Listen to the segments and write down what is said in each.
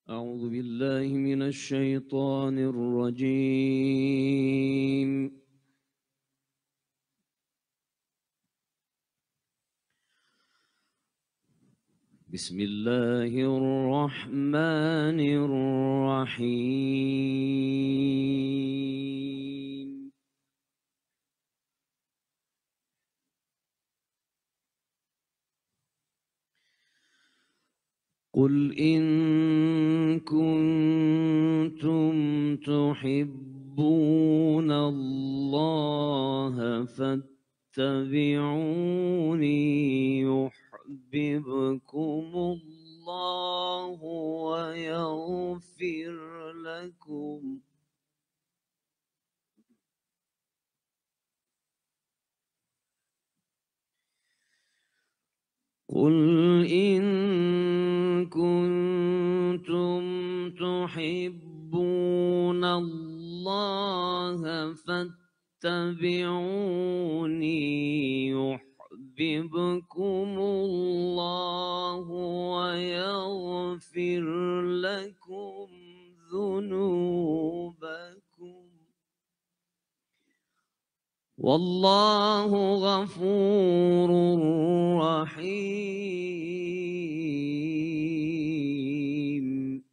أعوذ بالله من الشيطان الرجيم. بسم الله الرحمن الرحيم. قل إن كنتم تحبون الله فاتبعوني يحببكم الله ويغفر لكم. قل إن كنتم تحبون الله فاتبعوني يحببكم الله ويغفر لكم ذنوبكم والله غفور رحيم.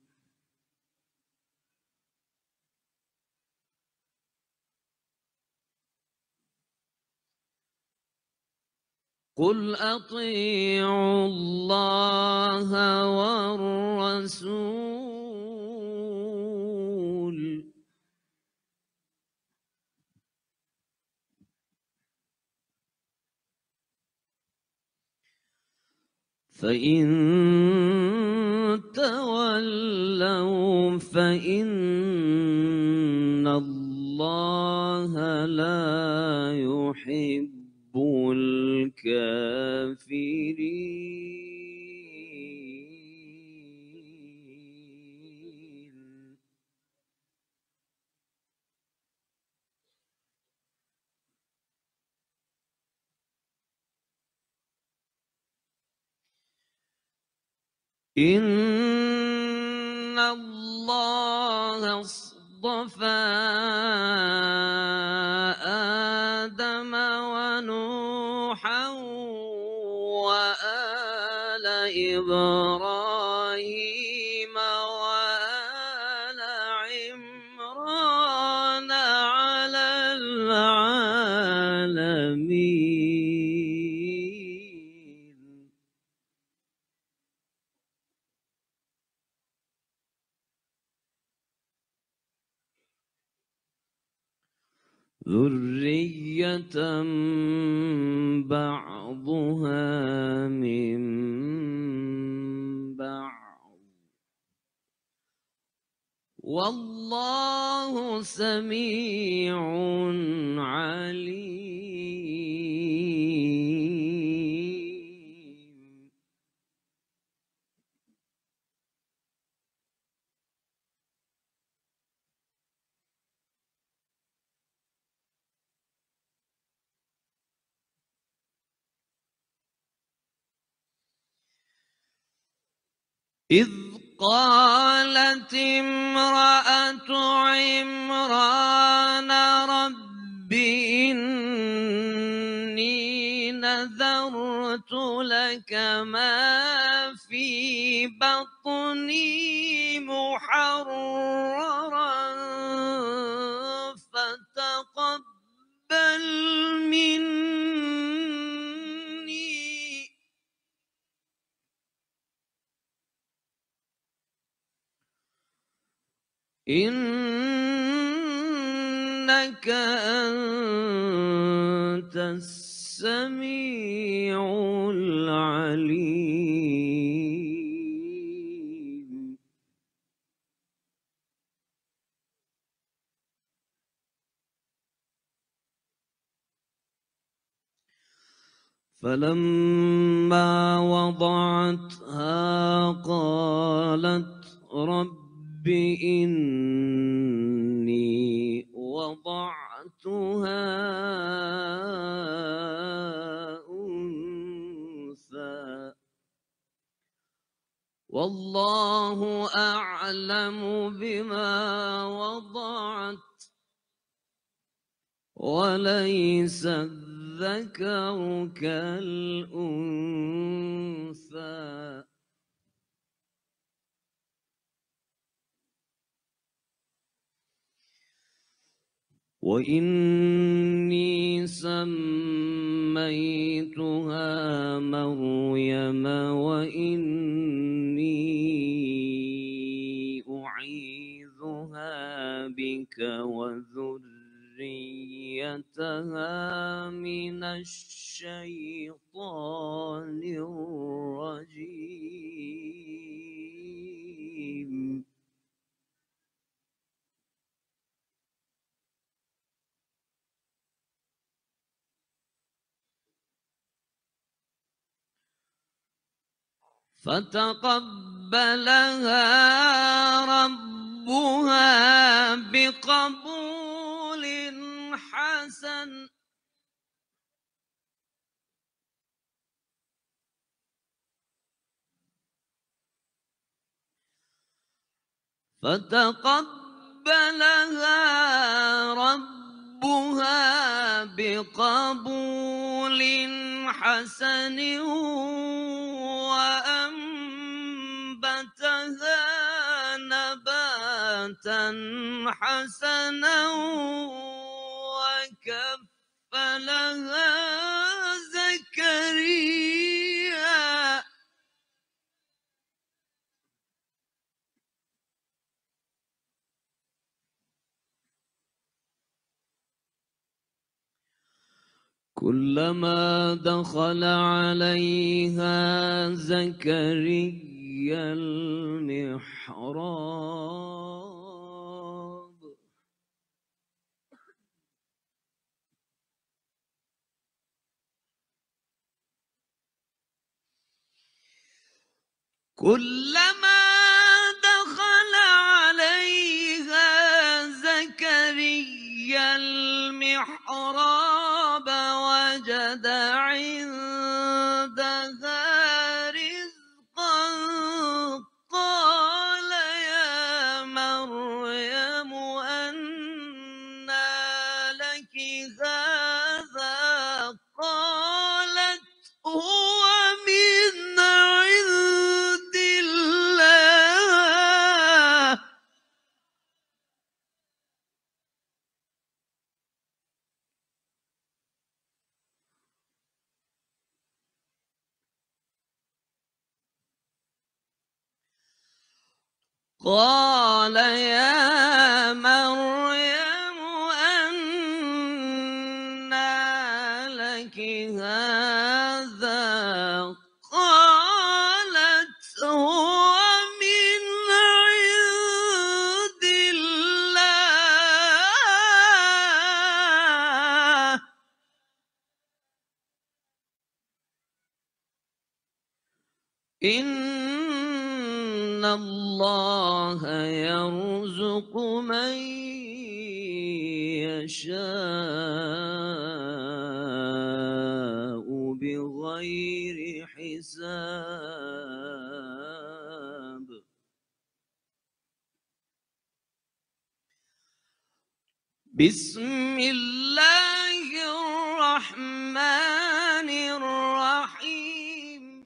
قل أطيعوا الله والرسول فإن تولوا فإن الله لا يحب الكافرين. إن الله اصطفى آدم ونوحا وآل إبراهيم وآل عمران على العالمين. ذرية بعضها من بعض والله سميع عليم. إذ قالت امرأة عمران رب إني نذرت لك ما في بطني محررا فتقبل مني إنك أنت السميع العليم. فلما وضعتها قالت رب إني وضعتها أنثى والله أعلم بما وضعت وليس الذكر كالأنثى وإني سميتها مريم وإني أعيذها بك وذريتها من الشيطان الرجيم فتقبلها ربها بقبول حسن فتقبلها ربها بقبول حسن وأنبتها نباتا حسنا وكفلها زكريا كلما دخل عليها زكريا المحراب كلما دخل عليها زكريا المحراب وجد عندها رزقا قال يا مريم أنى لك هذا قالت هو من عند الله قال يا مريم أنى لك هذا قالت هو من عند الله إن الله يرزق من يشاء بغير حساب بسم الله الرحمن الرحيم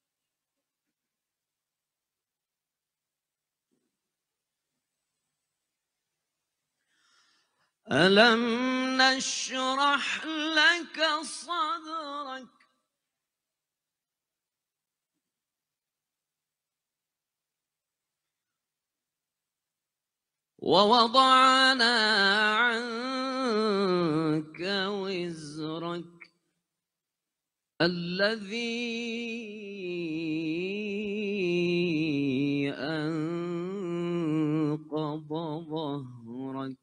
ألم نشرح لك صدرك ووضعنا عنك وزرك الذي أنقض ظهرك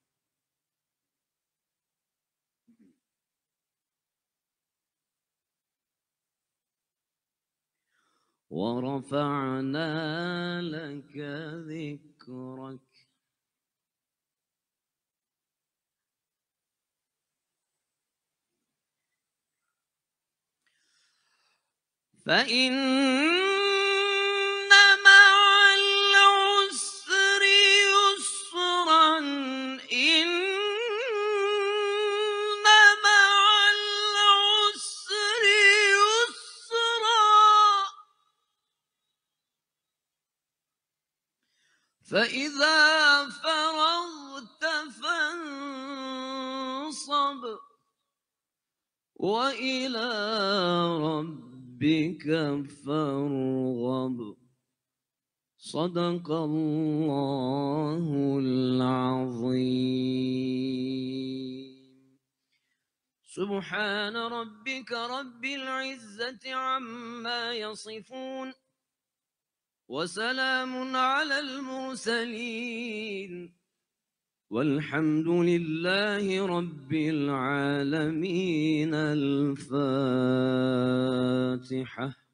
ورفعنا لك ذكرك فإن فإذا فرغت فانصب وإلى ربك فارغب. صدق الله العظيم. سبحان ربك رب العزة عما يصفون وسلام على المرسلين والحمد لله رب العالمين. الفاتحة.